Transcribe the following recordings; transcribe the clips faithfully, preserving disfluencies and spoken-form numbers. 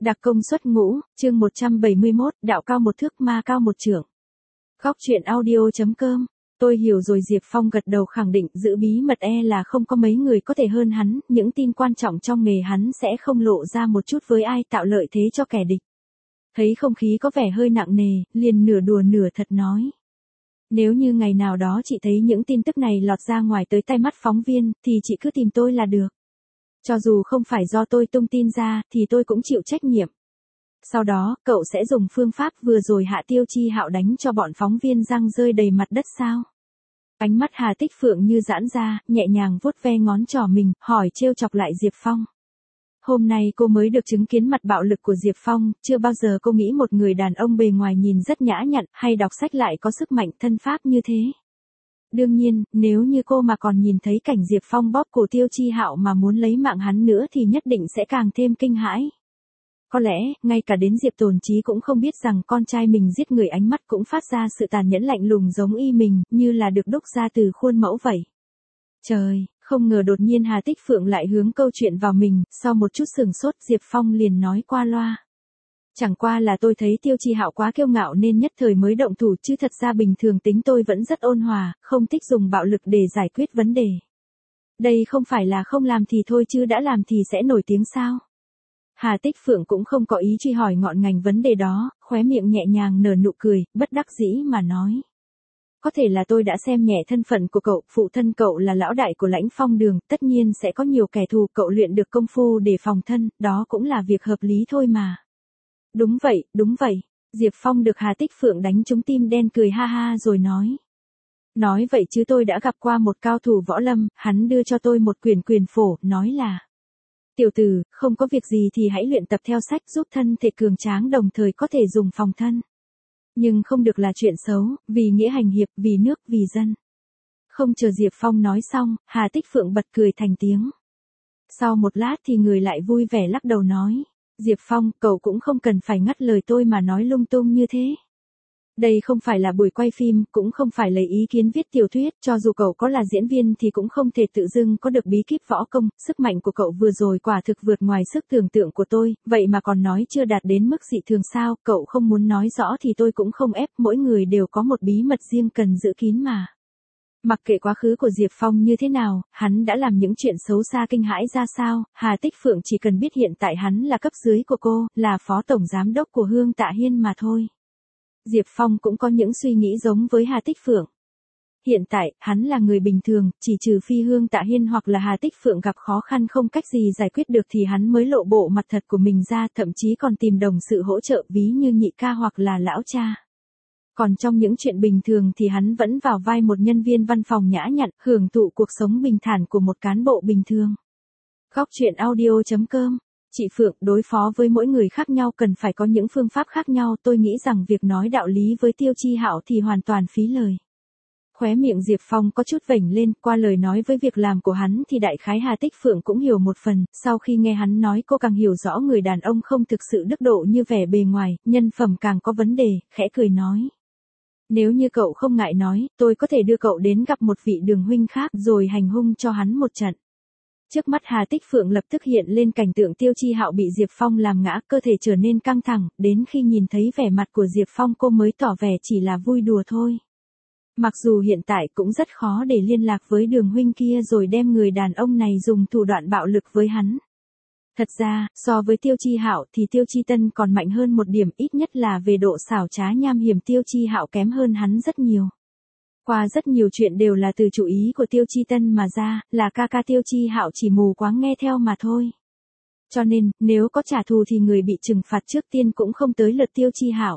Đặc công xuất ngũ, chương một trăm bảy mươi mốt, đạo cao một thước ma cao một trượng. Góc truyện audio.com. Tôi hiểu rồi. Diệp Phong gật đầu khẳng định giữ bí mật e là không có mấy người có thể hơn hắn, những tin quan trọng trong nghề hắn sẽ không lộ ra một chút với ai, tạo lợi thế cho kẻ địch. Thấy không khí có vẻ hơi nặng nề, liền nửa đùa nửa thật nói. Nếu như ngày nào đó chị thấy những tin tức này lọt ra ngoài tới tay mắt phóng viên, thì chị cứ tìm tôi là được. Cho dù không phải do tôi tung tin ra, thì tôi cũng chịu trách nhiệm. Sau đó, cậu sẽ dùng phương pháp vừa rồi hạ Tiêu Chi Hạo đánh cho bọn phóng viên răng rơi đầy mặt đất sao? Ánh mắt Hà Tích Phượng như giãn ra, nhẹ nhàng vuốt ve ngón trỏ mình, hỏi trêu chọc lại Diệp Phong. Hôm nay cô mới được chứng kiến mặt bạo lực của Diệp Phong, chưa bao giờ cô nghĩ một người đàn ông bề ngoài nhìn rất nhã nhặn, hay đọc sách lại có sức mạnh thân pháp như thế. Đương nhiên, nếu như cô mà còn nhìn thấy cảnh Diệp Phong bóp cổ Tiêu Chi Hạo mà muốn lấy mạng hắn nữa thì nhất định sẽ càng thêm kinh hãi. Có lẽ, ngay cả đến Diệp Tồn Chí cũng không biết rằng con trai mình giết người, ánh mắt cũng phát ra sự tàn nhẫn lạnh lùng giống y mình, như là được đúc ra từ khuôn mẫu vậy. Trời, không ngờ đột nhiên Hà Tích Phượng lại hướng câu chuyện vào mình, sau một chút sửng sốt Diệp Phong liền nói qua loa. Chẳng qua là tôi thấy Tiêu Chi Hạo quá kiêu ngạo nên nhất thời mới động thủ, chứ thật ra bình thường tính tôi vẫn rất ôn hòa, không thích dùng bạo lực để giải quyết vấn đề. Đây không phải là không làm thì thôi chứ đã làm thì sẽ nổi tiếng sao? Hà Tích Phượng cũng không có ý truy hỏi ngọn ngành vấn đề đó, khóe miệng nhẹ nhàng nở nụ cười, bất đắc dĩ mà nói. Có thể là tôi đã xem nhẹ thân phận của cậu, phụ thân cậu là lão đại của Lãnh Phong Đường, tất nhiên sẽ có nhiều kẻ thù, cậu luyện được công phu để phòng thân, đó cũng là việc hợp lý thôi mà. Đúng vậy, đúng vậy. Diệp Phong được Hà Tích Phượng đánh trúng tim đen, cười ha ha rồi nói. Nói vậy chứ tôi đã gặp qua một cao thủ võ lâm, hắn đưa cho tôi một quyển quyền phổ, nói là. Tiểu tử, không có việc gì thì hãy luyện tập theo sách, giúp thân thể cường tráng đồng thời có thể dùng phòng thân. Nhưng không được là chuyện xấu, vì nghĩa hành hiệp, vì nước, vì dân. Không chờ Diệp Phong nói xong, Hà Tích Phượng bật cười thành tiếng. Sau một lát thì người lại vui vẻ lắc đầu nói. Diệp Phong, cậu cũng không cần phải ngắt lời tôi mà nói lung tung như thế. Đây không phải là buổi quay phim, cũng không phải lấy ý kiến viết tiểu thuyết, cho dù cậu có là diễn viên thì cũng không thể tự dưng có được bí kíp võ công, sức mạnh của cậu vừa rồi quả thực vượt ngoài sức tưởng tượng của tôi, vậy mà còn nói chưa đạt đến mức dị thường sao, cậu không muốn nói rõ thì tôi cũng không ép, mỗi người đều có một bí mật riêng cần giữ kín mà. Mặc kệ quá khứ của Diệp Phong như thế nào, hắn đã làm những chuyện xấu xa kinh hãi ra sao, Hà Tích Phượng chỉ cần biết hiện tại hắn là cấp dưới của cô, là phó tổng giám đốc của Hương Tạ Hiên mà thôi. Diệp Phong cũng có những suy nghĩ giống với Hà Tích Phượng. Hiện tại, hắn là người bình thường, chỉ trừ phi Hương Tạ Hiên hoặc là Hà Tích Phượng gặp khó khăn không cách gì giải quyết được thì hắn mới lộ bộ mặt thật của mình ra, thậm chí còn tìm đồng sự hỗ trợ ví như nhị ca hoặc là lão cha. Còn trong những chuyện bình thường thì hắn vẫn vào vai một nhân viên văn phòng nhã nhặn, hưởng thụ cuộc sống bình thản của một cán bộ bình thường. Góc truyện audio.com. Chị Phượng, đối phó với mỗi người khác nhau cần phải có những phương pháp khác nhau, tôi nghĩ rằng việc nói đạo lý với Tiêu Chi Hạo thì hoàn toàn phí lời. Khóe miệng Diệp Phong có chút vểnh lên, qua lời nói với việc làm của hắn thì đại khái Hà Tích Phượng cũng hiểu một phần, sau khi nghe hắn nói cô càng hiểu rõ người đàn ông không thực sự đức độ như vẻ bề ngoài, nhân phẩm càng có vấn đề, khẽ cười nói. Nếu như cậu không ngại nói, tôi có thể đưa cậu đến gặp một vị Đường huynh khác rồi hành hung cho hắn một trận. Trước mắt Hà Tích Phượng lập tức hiện lên cảnh tượng Tiêu Chi Hạo bị Diệp Phong làm ngã, cơ thể trở nên căng thẳng, đến khi nhìn thấy vẻ mặt của Diệp Phong cô mới tỏ vẻ chỉ là vui đùa thôi. Mặc dù hiện tại cũng rất khó để liên lạc với Đường huynh kia rồi đem người đàn ông này dùng thủ đoạn bạo lực với hắn. Thật ra, so với Tiêu Chi Hạo thì Tiêu Chi Tân còn mạnh hơn một điểm, ít nhất là về độ xảo trá nham hiểm Tiêu Chi Hạo kém hơn hắn rất nhiều. Qua rất nhiều chuyện đều là từ chủ ý của Tiêu Chi Tân mà ra, là ca ca Tiêu Chi Hạo chỉ mù quáng nghe theo mà thôi. Cho nên, nếu có trả thù thì người bị trừng phạt trước tiên cũng không tới lượt Tiêu Chi Hạo.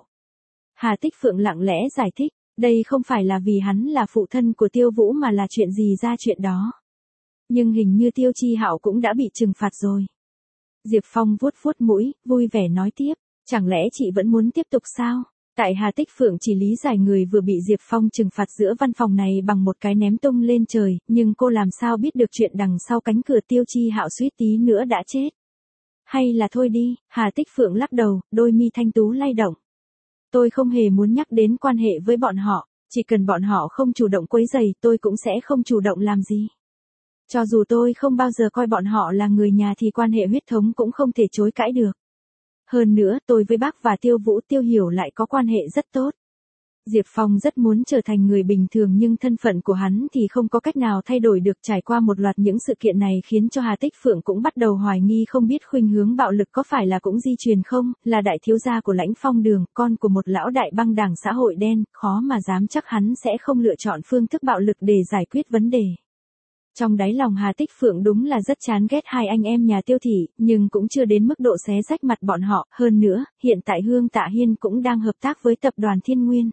Hà Tích Phượng lặng lẽ giải thích, đây không phải là vì hắn là phụ thân của Tiêu Vũ mà là chuyện gì ra chuyện đó. Nhưng hình như Tiêu Chi Hạo cũng đã bị trừng phạt rồi. Diệp Phong vuốt vuốt mũi, vui vẻ nói tiếp, chẳng lẽ chị vẫn muốn tiếp tục sao? Tại Hà Tích Phượng chỉ lý giải người vừa bị Diệp Phong trừng phạt giữa văn phòng này bằng một cái ném tung lên trời, nhưng cô làm sao biết được chuyện đằng sau cánh cửa Tiêu Chi Hạo suýt tí nữa đã chết. Hay là thôi đi, Hà Tích Phượng lắc đầu, đôi mi thanh tú lay động. Tôi không hề muốn nhắc đến quan hệ với bọn họ, chỉ cần bọn họ không chủ động quấy rầy tôi cũng sẽ không chủ động làm gì. Cho dù tôi không bao giờ coi bọn họ là người nhà thì quan hệ huyết thống cũng không thể chối cãi được. Hơn nữa tôi với bác và Tiêu Vũ Tiêu Hiểu lại có quan hệ rất tốt. Diệp Phong rất muốn trở thành người bình thường nhưng thân phận của hắn thì không có cách nào thay đổi được. Trải qua một loạt những sự kiện này khiến cho Hà Tích Phượng cũng bắt đầu hoài nghi không biết khuynh hướng bạo lực có phải là cũng di truyền không, là đại thiếu gia của Lãnh Phong Đường, con của một lão đại băng đảng xã hội đen, khó mà dám chắc hắn sẽ không lựa chọn phương thức bạo lực để giải quyết vấn đề. Trong đáy lòng Hà Tích Phượng đúng là rất chán ghét hai anh em nhà Tiêu thị, nhưng cũng chưa đến mức độ xé rách mặt bọn họ. Hơn nữa, hiện tại Hương Tạ Hiên cũng đang hợp tác với tập đoàn Thiên Nguyên.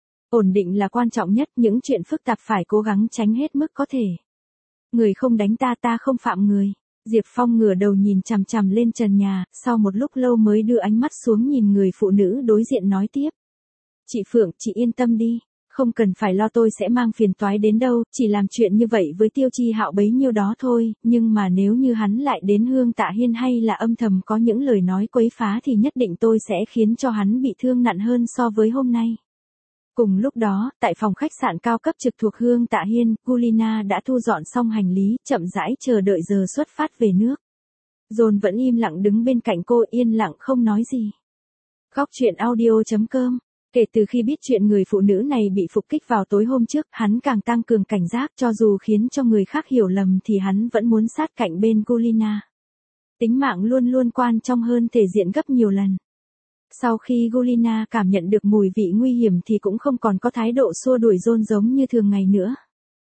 Ổn định là quan trọng nhất, những chuyện phức tạp phải cố gắng tránh hết mức có thể. Người không đánh ta ta không phạm người. Diệp Phong ngửa đầu nhìn chằm chằm lên trần nhà, sau một lúc lâu mới đưa ánh mắt xuống nhìn người phụ nữ đối diện nói tiếp. Chị Phượng, chị yên tâm đi, không cần phải lo, tôi sẽ mang phiền toái đến đâu, chỉ làm chuyện như vậy với Tiêu Chi Hạo bấy nhiêu đó thôi, nhưng mà nếu như hắn lại đến Hương Tạ Hiên hay là âm thầm có những lời nói quấy phá thì nhất định tôi sẽ khiến cho hắn bị thương nặng hơn so với hôm nay. Cùng lúc đó, tại phòng khách sạn cao cấp trực thuộc Hương Tạ Hiên, Gulina đã thu dọn xong hành lý, chậm rãi chờ đợi giờ xuất phát về nước. John vẫn im lặng đứng bên cạnh cô, yên lặng không nói gì. Góc truyện audio chấm com. Kể từ khi biết chuyện người phụ nữ này bị phục kích vào tối hôm trước, hắn càng tăng cường cảnh giác, cho dù khiến cho người khác hiểu lầm thì hắn vẫn muốn sát cạnh bên Gulina. Tính mạng luôn luôn quan trọng hơn thể diện gấp nhiều lần. Sau khi Gulina cảm nhận được mùi vị nguy hiểm thì cũng không còn có thái độ xua đuổi John giống như thường ngày nữa.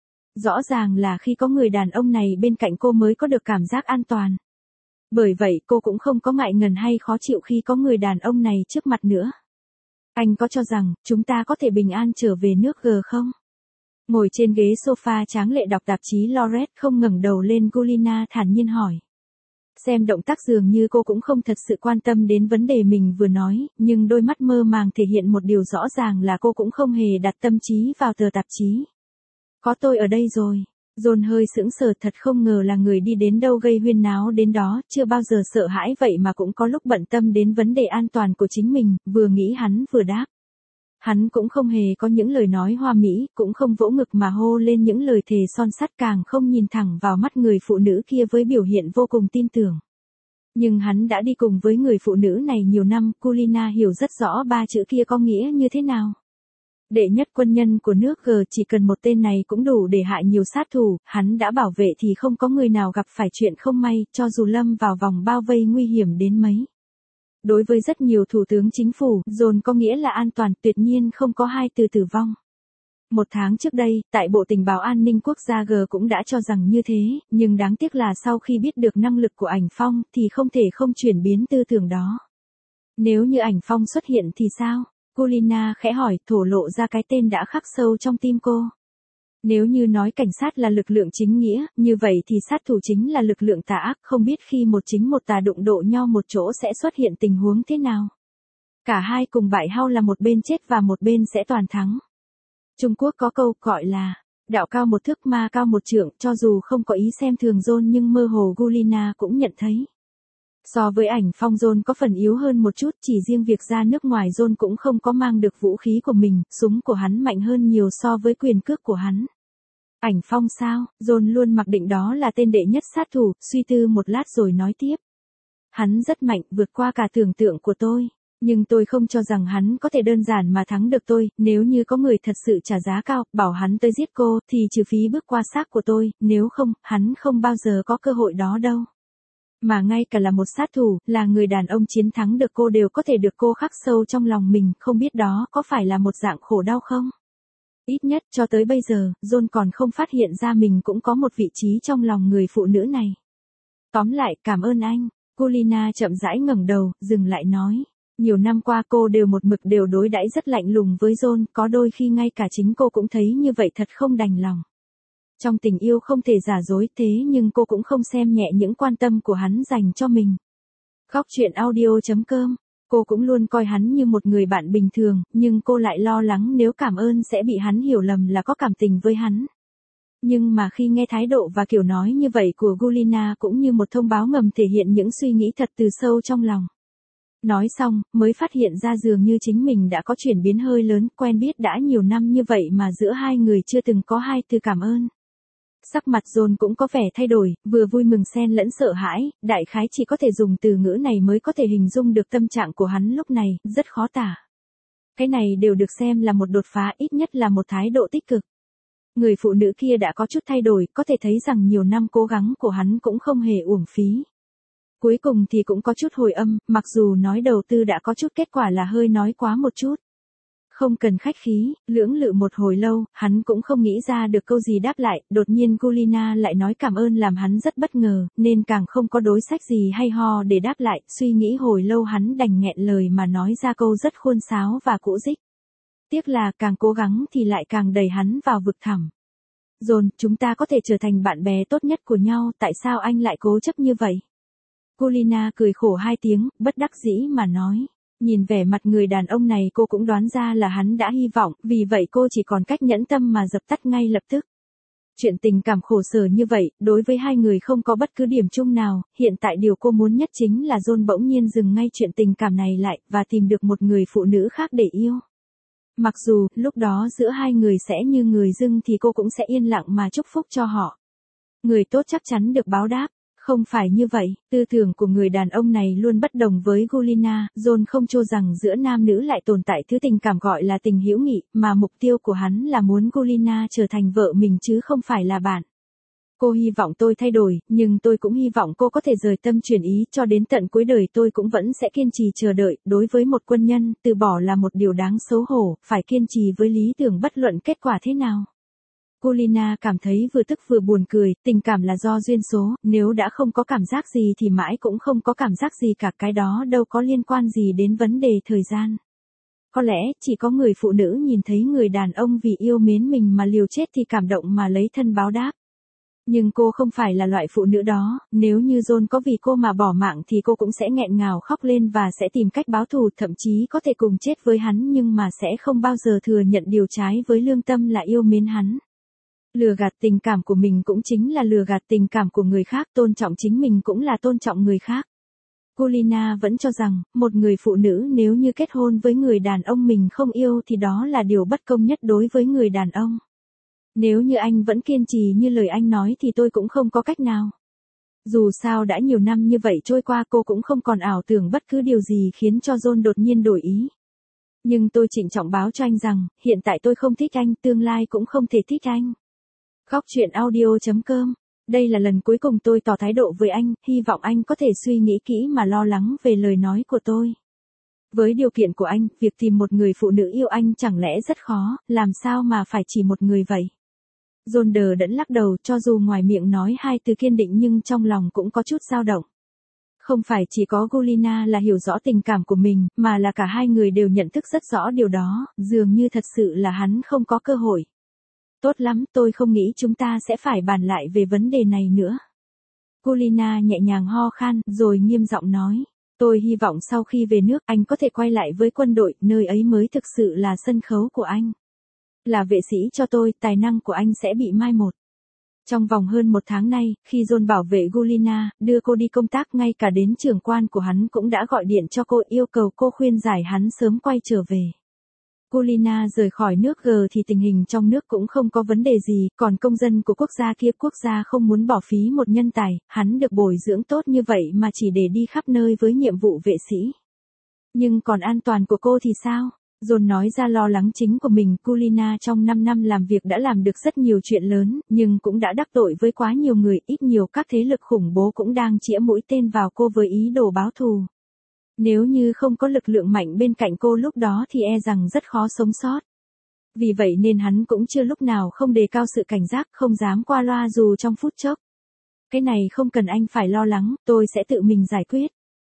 Rõ ràng là khi có người đàn ông này bên cạnh cô mới có được cảm giác an toàn. Bởi vậy cô cũng không có ngại ngần hay khó chịu khi có người đàn ông này trước mặt nữa. Anh có cho rằng chúng ta có thể bình an trở về nước G không? Ngồi trên ghế sofa tráng lệ đọc tạp chí Loret không ngẩng đầu lên, Gulina thản nhiên hỏi. Xem động tác dường như cô cũng không thật sự quan tâm đến vấn đề mình vừa nói, nhưng đôi mắt mơ màng thể hiện một điều rõ ràng là cô cũng không hề đặt tâm trí vào tờ tạp chí. Có tôi ở đây rồi. John hơi sững sờ, thật không ngờ là người đi đến đâu gây huyên náo đến đó, chưa bao giờ sợ hãi vậy mà cũng có lúc bận tâm đến vấn đề an toàn của chính mình, vừa nghĩ hắn vừa đáp. Hắn cũng không hề có những lời nói hoa mỹ, cũng không vỗ ngực mà hô lên những lời thề son sắt, càng không nhìn thẳng vào mắt người phụ nữ kia với biểu hiện vô cùng tin tưởng. Nhưng hắn đã đi cùng với người phụ nữ này nhiều năm, Gulina hiểu rất rõ ba chữ kia có nghĩa như thế nào. Đệ nhất quân nhân của nước G, chỉ cần một tên này cũng đủ để hại nhiều sát thủ, hắn đã bảo vệ thì không có người nào gặp phải chuyện không may, cho dù lâm vào vòng bao vây nguy hiểm đến mấy. Đối với rất nhiều thủ tướng chính phủ, John có nghĩa là an toàn, tuyệt nhiên không có hai từ tử vong. Một tháng trước đây, tại Bộ Tình báo An ninh Quốc gia G cũng đã cho rằng như thế, nhưng đáng tiếc là sau khi biết được năng lực của Ảnh Phong thì không thể không chuyển biến tư tưởng đó. Nếu như Ảnh Phong xuất hiện thì sao? Gulina khẽ hỏi, thổ lộ ra cái tên đã khắc sâu trong tim cô. Nếu như nói cảnh sát là lực lượng chính nghĩa, như vậy thì sát thủ chính là lực lượng tà ác, không biết khi một chính một tà đụng độ nhau một chỗ sẽ xuất hiện tình huống thế nào. Cả hai cùng bại hao, là một bên chết và một bên sẽ toàn thắng. Trung Quốc có câu gọi là, đạo cao một thước ma cao một trượng, cho dù không có ý xem thường John nhưng mơ hồ Gulina cũng nhận thấy. So với Ảnh Phong, John có phần yếu hơn một chút, chỉ riêng việc ra nước ngoài John cũng không có mang được vũ khí của mình, súng của hắn mạnh hơn nhiều so với quyền cước của hắn. Ảnh Phong sao? John luôn mặc định đó là tên đệ nhất sát thủ, suy tư một lát rồi nói tiếp. Hắn rất mạnh, vượt qua cả tưởng tượng của tôi. Nhưng tôi không cho rằng hắn có thể đơn giản mà thắng được tôi, nếu như có người thật sự trả giá cao, bảo hắn tới giết cô, thì trừ phí bước qua xác của tôi, nếu không, hắn không bao giờ có cơ hội đó đâu. Mà ngay cả là một sát thủ, là người đàn ông chiến thắng được cô đều có thể được cô khắc sâu trong lòng mình, không biết đó có phải là một dạng khổ đau không? Ít nhất cho tới bây giờ, John còn không phát hiện ra mình cũng có một vị trí trong lòng người phụ nữ này. Tóm lại, cảm ơn anh. Gulina chậm rãi ngẩng đầu, dừng lại nói. Nhiều năm qua cô đều một mực đều đối đãi rất lạnh lùng với John, có đôi khi ngay cả chính cô cũng thấy như vậy, thật không đành lòng. Trong tình yêu không thể giả dối, thế nhưng cô cũng không xem nhẹ những quan tâm của hắn dành cho mình. Góc truyện audio chấm com. Cô cũng luôn coi hắn như một người bạn bình thường, nhưng cô lại lo lắng nếu cảm ơn sẽ bị hắn hiểu lầm là có cảm tình với hắn. Nhưng mà khi nghe thái độ và kiểu nói như vậy của Gulina cũng như một thông báo ngầm thể hiện những suy nghĩ thật từ sâu trong lòng. Nói xong, mới phát hiện ra dường như chính mình đã có chuyển biến hơi lớn, quen biết đã nhiều năm như vậy mà giữa hai người chưa từng có hai từ cảm ơn. Sắc mặt John cũng có vẻ thay đổi, vừa vui mừng xen lẫn sợ hãi, đại khái chỉ có thể dùng từ ngữ này mới có thể hình dung được tâm trạng của hắn lúc này, rất khó tả. Cái này đều được xem là một đột phá, ít nhất là một thái độ tích cực. Người phụ nữ kia đã có chút thay đổi, có thể thấy rằng nhiều năm cố gắng của hắn cũng không hề uổng phí. Cuối cùng thì cũng có chút hồi âm, mặc dù nói đầu tư đã có chút kết quả là hơi nói quá một chút. Không cần khách khí, lưỡng lự một hồi lâu, hắn cũng không nghĩ ra được câu gì đáp lại, đột nhiên Gulina lại nói cảm ơn làm hắn rất bất ngờ, nên càng không có đối sách gì hay ho để đáp lại, suy nghĩ hồi lâu hắn đành nghẹn lời mà nói ra câu rất khuôn sáo và cũ dích. Tiếc là càng cố gắng thì lại càng đẩy hắn vào vực thẳm. John, chúng ta có thể trở thành bạn bè tốt nhất của nhau, tại sao anh lại cố chấp như vậy? Gulina cười khổ hai tiếng, bất đắc dĩ mà nói. Nhìn vẻ mặt người đàn ông này cô cũng đoán ra là hắn đã hy vọng, vì vậy cô chỉ còn cách nhẫn tâm mà dập tắt ngay lập tức. Chuyện tình cảm khổ sở như vậy, đối với hai người không có bất cứ điểm chung nào, hiện tại điều cô muốn nhất chính là John bỗng nhiên dừng ngay chuyện tình cảm này lại, và tìm được một người phụ nữ khác để yêu. Mặc dù, lúc đó giữa hai người sẽ như người dưng thì cô cũng sẽ yên lặng mà chúc phúc cho họ. Người tốt chắc chắn được báo đáp. Không phải như vậy, tư tưởng của người đàn ông này luôn bất đồng với Gulina, John không cho rằng giữa nam nữ lại tồn tại thứ tình cảm gọi là tình hữu nghị, mà mục tiêu của hắn là muốn Gulina trở thành vợ mình chứ không phải là bạn. Cô hy vọng tôi thay đổi, nhưng tôi cũng hy vọng cô có thể rời tâm chuyển ý, cho đến tận cuối đời tôi cũng vẫn sẽ kiên trì chờ đợi, đối với một quân nhân, từ bỏ là một điều đáng xấu hổ, phải kiên trì với lý tưởng bất luận kết quả thế nào. Gulina cảm thấy vừa tức vừa buồn cười, tình cảm là do duyên số, nếu đã không có cảm giác gì thì mãi cũng không có cảm giác gì cả, cái đó đâu có liên quan gì đến vấn đề thời gian. Có lẽ, chỉ có người phụ nữ nhìn thấy người đàn ông vì yêu mến mình mà liều chết thì cảm động mà lấy thân báo đáp. Nhưng cô không phải là loại phụ nữ đó, nếu như John có vì cô mà bỏ mạng thì cô cũng sẽ nghẹn ngào khóc lên và sẽ tìm cách báo thù, thậm chí có thể cùng chết với hắn nhưng mà sẽ không bao giờ thừa nhận điều trái với lương tâm là yêu mến hắn. Lừa gạt tình cảm của mình cũng chính là lừa gạt tình cảm của người khác, tôn trọng chính mình cũng là tôn trọng người khác. Gulina vẫn cho rằng, một người phụ nữ nếu như kết hôn với người đàn ông mình không yêu thì đó là điều bất công nhất đối với người đàn ông. Nếu như anh vẫn kiên trì như lời anh nói thì tôi cũng không có cách nào. Dù sao đã nhiều năm như vậy trôi qua cô cũng không còn ảo tưởng bất cứ điều gì khiến cho John đột nhiên đổi ý. Nhưng tôi trịnh trọng báo cho anh rằng, hiện tại tôi không thích anh, tương lai cũng không thể thích anh. Góc truyện audio chấm com. Đây là lần cuối cùng tôi tỏ thái độ với anh, hy vọng anh có thể suy nghĩ kỹ mà lo lắng về lời nói của tôi. Với điều kiện của anh, việc tìm một người phụ nữ yêu anh chẳng lẽ rất khó, làm sao mà phải chỉ một người vậy? John đờ đẫn lắc đầu, cho dù ngoài miệng nói hai từ kiên định nhưng trong lòng cũng có chút dao động. Không phải chỉ có Gulina là hiểu rõ tình cảm của mình, mà là cả hai người đều nhận thức rất rõ điều đó, dường như thật sự là hắn không có cơ hội. Tốt lắm, tôi không nghĩ chúng ta sẽ phải bàn lại về vấn đề này nữa. Gulina nhẹ nhàng ho khan, rồi nghiêm giọng nói. Tôi hy vọng sau khi về nước anh có thể quay lại với quân đội, nơi ấy mới thực sự là sân khấu của anh. Là vệ sĩ cho tôi, tài năng của anh sẽ bị mai một. Trong vòng hơn một tháng nay, khi John bảo vệ Gulina, đưa cô đi công tác, ngay cả đến trưởng quan của hắn cũng đã gọi điện cho cô yêu cầu cô khuyên giải hắn sớm quay trở về. Gulina rời khỏi nước G thì tình hình trong nước cũng không có vấn đề gì, còn công dân của quốc gia kia quốc gia không muốn bỏ phí một nhân tài, hắn được bồi dưỡng tốt như vậy mà chỉ để đi khắp nơi với nhiệm vụ vệ sĩ. Nhưng còn an toàn của cô thì sao? John nói ra lo lắng chính của mình, Gulina trong năm năm làm việc đã làm được rất nhiều chuyện lớn, nhưng cũng đã đắc tội với quá nhiều người, ít nhiều các thế lực khủng bố cũng đang chĩa mũi tên vào cô với ý đồ báo thù. Nếu như không có lực lượng mạnh bên cạnh cô lúc đó thì e rằng rất khó sống sót. Vì vậy nên hắn cũng chưa lúc nào không đề cao sự cảnh giác, không dám qua loa dù trong phút chốc. Cái này không cần anh phải lo lắng, tôi sẽ tự mình giải quyết.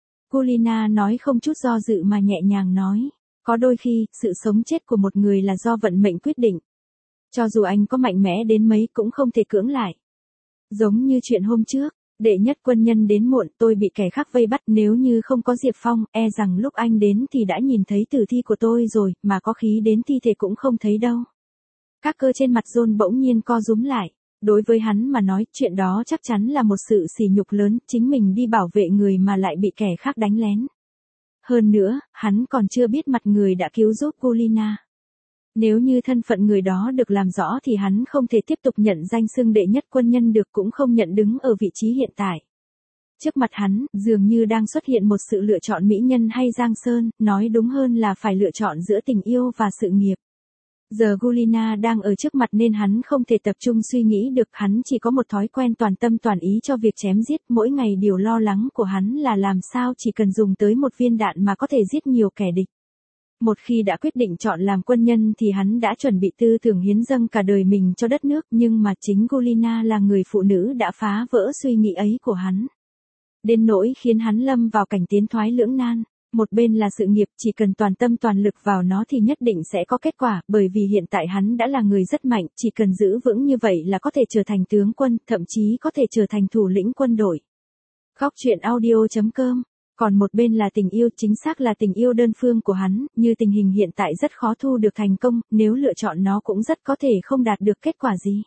Gulina nói không chút do dự mà nhẹ nhàng nói. Có đôi khi, sự sống chết của một người là do vận mệnh quyết định. Cho dù anh có mạnh mẽ đến mấy cũng không thể cưỡng lại. Giống như chuyện hôm trước, đệ nhất quân nhân đến muộn, tôi bị kẻ khác vây bắt, nếu như không có Diệp Phong, e rằng lúc anh đến thì đã nhìn thấy tử thi của tôi rồi, mà có khí đến thi thể cũng không thấy đâu. Các cơ trên mặt John bỗng nhiên co rúm lại. Đối với hắn mà nói, chuyện đó chắc chắn là một sự sỉ nhục lớn, chính mình đi bảo vệ người mà lại bị kẻ khác đánh lén. Hơn nữa, hắn còn chưa biết mặt người đã cứu giúp Gulina. Nếu như thân phận người đó được làm rõ thì hắn không thể tiếp tục nhận danh xưng đệ nhất quân nhân được, cũng không nhận đứng ở vị trí hiện tại. Trước mặt hắn, dường như đang xuất hiện một sự lựa chọn mỹ nhân hay giang sơn, nói đúng hơn là phải lựa chọn giữa tình yêu và sự nghiệp. Giờ Gulina đang ở trước mặt nên hắn không thể tập trung suy nghĩ được, hắn chỉ có một thói quen toàn tâm toàn ý cho việc chém giết, mỗi ngày điều lo lắng của hắn là làm sao chỉ cần dùng tới một viên đạn mà có thể giết nhiều kẻ địch. Một khi đã quyết định chọn làm quân nhân thì hắn đã chuẩn bị tư tưởng hiến dâng cả đời mình cho đất nước, nhưng mà chính Gulina là người phụ nữ đã phá vỡ suy nghĩ ấy của hắn. Đến nỗi khiến hắn lâm vào cảnh tiến thoái lưỡng nan. Một bên là sự nghiệp, chỉ cần toàn tâm toàn lực vào nó thì nhất định sẽ có kết quả, bởi vì hiện tại hắn đã là người rất mạnh, chỉ cần giữ vững như vậy là có thể trở thành tướng quân, thậm chí có thể trở thành thủ lĩnh quân đội. Khóc chuyện audio chấm com. Còn một bên là tình yêu, chính xác là tình yêu đơn phương của hắn, như tình hình hiện tại rất khó thu được thành công, nếu lựa chọn nó cũng rất có thể không đạt được kết quả gì.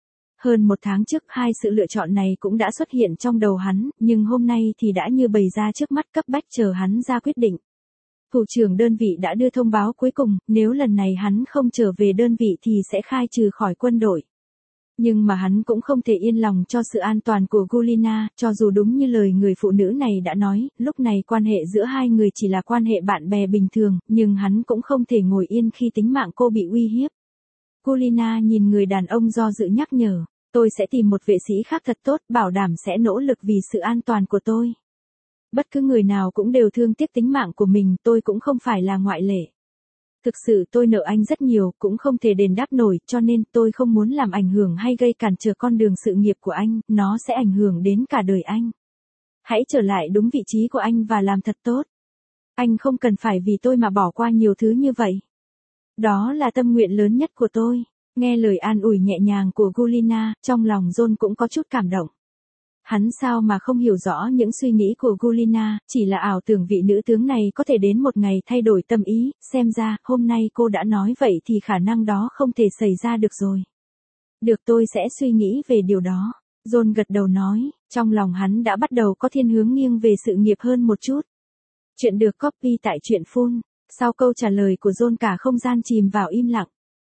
Hơn một tháng trước hai sự lựa chọn này cũng đã xuất hiện trong đầu hắn, nhưng hôm nay thì đã như bày ra trước mắt, cấp bách chờ hắn ra quyết định. Thủ trưởng đơn vị đã đưa thông báo cuối cùng, nếu lần này hắn không trở về đơn vị thì sẽ khai trừ khỏi quân đội. Nhưng mà hắn cũng không thể yên lòng cho sự an toàn của Gulina, cho dù đúng như lời người phụ nữ này đã nói, lúc này quan hệ giữa hai người chỉ là quan hệ bạn bè bình thường, nhưng hắn cũng không thể ngồi yên khi tính mạng cô bị uy hiếp. Gulina nhìn người đàn ông do dự nhắc nhở, tôi sẽ tìm một vệ sĩ khác thật tốt, bảo đảm sẽ nỗ lực vì sự an toàn của tôi. Bất cứ người nào cũng đều thương tiếc tính mạng của mình, tôi cũng không phải là ngoại lệ. Thực sự tôi nợ anh rất nhiều, cũng không thể đền đáp nổi, cho nên tôi không muốn làm ảnh hưởng hay gây cản trở con đường sự nghiệp của anh, nó sẽ ảnh hưởng đến cả đời anh. Hãy trở lại đúng vị trí của anh và làm thật tốt. Anh không cần phải vì tôi mà bỏ qua nhiều thứ như vậy. Đó là tâm nguyện lớn nhất của tôi. Nghe lời an ủi nhẹ nhàng của Gulina, trong lòng John cũng có chút cảm động. Hắn sao mà không hiểu rõ những suy nghĩ của Gulina, chỉ là ảo tưởng vị nữ tướng này có thể đến một ngày thay đổi tâm ý, xem ra, hôm nay cô đã nói vậy thì khả năng đó không thể xảy ra được rồi. Được, tôi sẽ suy nghĩ về điều đó. John gật đầu nói, trong lòng hắn đã bắt đầu có thiên hướng nghiêng về sự nghiệp hơn một chút. Chuyện được copy tại truyện full. Sau câu trả lời của John cả không gian chìm vào im lặng.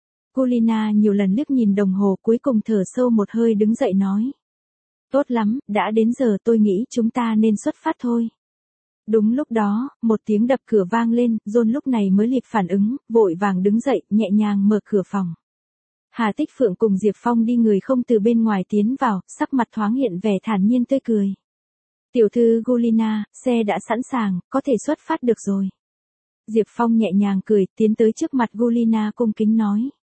Gulina nhiều lần liếc nhìn đồng hồ, cuối cùng thở sâu một hơi đứng dậy nói. Tốt lắm, đã đến giờ, tôi nghĩ chúng ta nên xuất phát thôi. Đúng lúc đó, một tiếng đập cửa vang lên, John lúc này mới kịp phản ứng, vội vàng đứng dậy, nhẹ nhàng mở cửa phòng. Hà Tích Phượng cùng Diệp Phong đi người không từ bên ngoài tiến vào, sắc mặt thoáng hiện vẻ thản nhiên tươi cười. Tiểu thư Gulina, xe đã sẵn sàng, có thể xuất phát được rồi. Diệp Phong nhẹ nhàng cười, tiến tới trước mặt Gulina cung kính nói.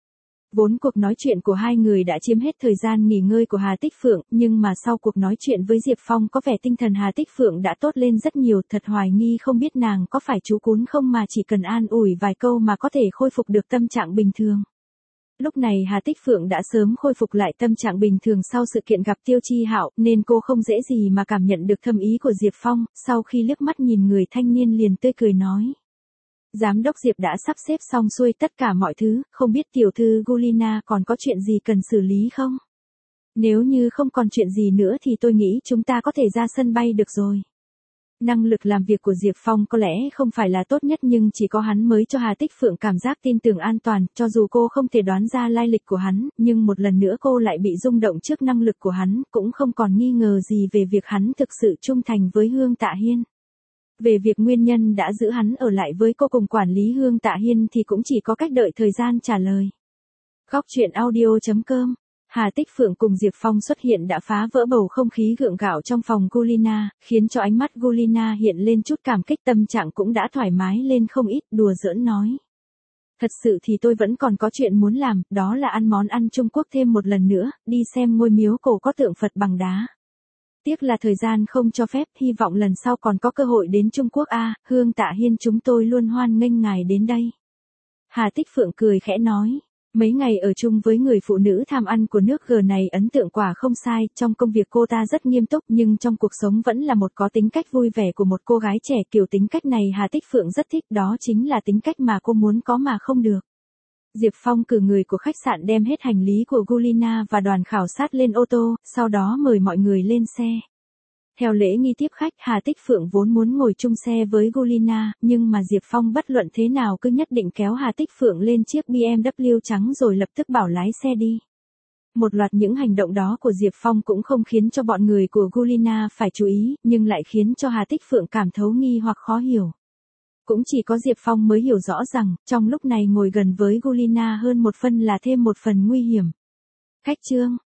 Vốn cuộc nói chuyện của hai người đã chiếm hết thời gian nghỉ ngơi của Hà Tích Phượng, nhưng mà sau cuộc nói chuyện với Diệp Phong có vẻ tinh thần Hà Tích Phượng đã tốt lên rất nhiều, thật hoài nghi không biết nàng có phải chú cún không mà chỉ cần an ủi vài câu mà có thể khôi phục được tâm trạng bình thường. Lúc này Hà Tích Phượng đã sớm khôi phục lại tâm trạng bình thường sau sự kiện gặp Tiêu Chi Hạo, nên cô không dễ gì mà cảm nhận được thâm ý của Diệp Phong, sau khi liếc mắt nhìn người thanh niên liền tươi cười nói. Giám đốc Diệp đã sắp xếp xong xuôi tất cả mọi thứ, không biết tiểu thư Gulina còn có chuyện gì cần xử lý không? Nếu như không còn chuyện gì nữa thì tôi nghĩ chúng ta có thể ra sân bay được rồi. Năng lực làm việc của Diệp Phong có lẽ không phải là tốt nhất nhưng chỉ có hắn mới cho Hà Tích Phượng cảm giác tin tưởng an toàn, cho dù cô không thể đoán ra lai lịch của hắn, nhưng một lần nữa cô lại bị rung động trước năng lực của hắn, cũng không còn nghi ngờ gì về việc hắn thực sự trung thành với Hương Tạ Hiên. Về việc nguyên nhân đã giữ hắn ở lại với cô cùng quản lý Hương Tạ Hiên thì cũng chỉ có cách đợi thời gian trả lời. Khóc chuyện audio chấm com. Hà Tích Phượng cùng Diệp Phong xuất hiện đã phá vỡ bầu không khí gượng gạo trong phòng Gulina, khiến cho ánh mắt Gulina hiện lên chút cảm kích, tâm trạng cũng đã thoải mái lên không ít, đùa giỡn nói. Thật sự thì tôi vẫn còn có chuyện muốn làm, đó là ăn món ăn Trung Quốc thêm một lần nữa, đi xem ngôi miếu cổ có tượng Phật bằng đá. Tiếc là thời gian không cho phép, hy vọng lần sau còn có cơ hội đến Trung Quốc a, à, Hương Tạ Hiên chúng tôi luôn hoan nghênh ngài đến đây. Hà Tích Phượng cười khẽ nói, mấy ngày ở chung với người phụ nữ tham ăn của nước G này ấn tượng quả không sai, trong công việc cô ta rất nghiêm túc nhưng trong cuộc sống vẫn là một có tính cách vui vẻ của một cô gái trẻ, kiểu tính cách này Hà Tích Phượng rất thích, đó chính là tính cách mà cô muốn có mà không được. Diệp Phong cử người của khách sạn đem hết hành lý của Gulina và đoàn khảo sát lên ô tô, sau đó mời mọi người lên xe. Theo lễ nghi tiếp khách, Hà Tích Phượng vốn muốn ngồi chung xe với Gulina, nhưng mà Diệp Phong bất luận thế nào cứ nhất định kéo Hà Tích Phượng lên chiếc bê em vê trắng rồi lập tức bảo lái xe đi. Một loạt những hành động đó của Diệp Phong cũng không khiến cho bọn người của Gulina phải chú ý, nhưng lại khiến cho Hà Tích Phượng cảm thấu nghi hoặc khó hiểu. Cũng chỉ có Diệp Phong mới hiểu rõ rằng, trong lúc này ngồi gần với Gulina hơn một phần là thêm một phần nguy hiểm. Khách Trương,